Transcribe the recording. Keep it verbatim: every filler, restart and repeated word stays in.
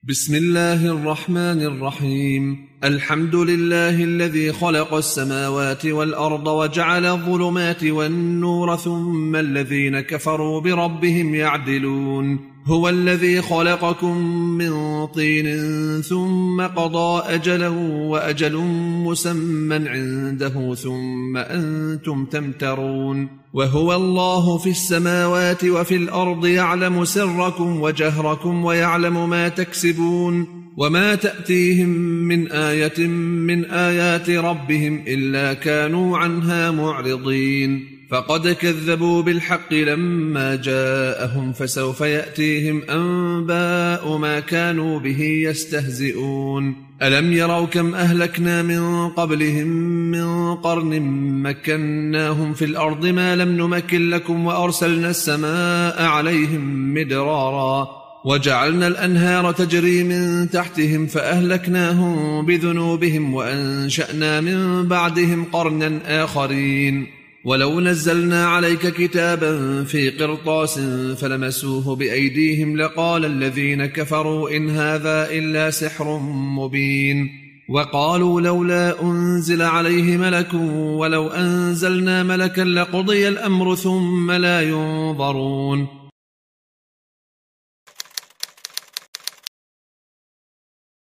بسم الله الرحمن الرحيم. الحمد لله الذي خلق السماوات والأرض وجعل الظلمات والنور ثم الذين كفروا بربهم يعدلون. هو الذي خلقكم من طين ثم قضى أجلا وأجل مسمى عنده ثم أنتم تمترون. وهو الله في السماوات وفي الأرض يعلم سركم وجهركم ويعلم ما تكسبون. وما تأتيهم من آية من آيات ربهم إلا كانوا عنها معرضين. فقد كذبوا بالحق لما جاءهم فسوف يأتيهم أنباء ما كانوا به يستهزئون. ألم يروا كم أهلكنا من قبلهم من قرن مكناهم في الأرض ما لم نمكن لكم وأرسلنا السماء عليهم مدرارا وجعلنا الأنهار تجري من تحتهم فأهلكناهم بذنوبهم وأنشأنا من بعدهم قرنا آخرين. ولو نزلنا عليك كتابا في قرطاس فلمسوه بأيديهم لقال الذين كفروا إن هذا إلا سحر مبين. وقالوا لولا أنزل عليه ملك ولو أنزلنا ملكا لقضي الأمر ثم لا ينظرون.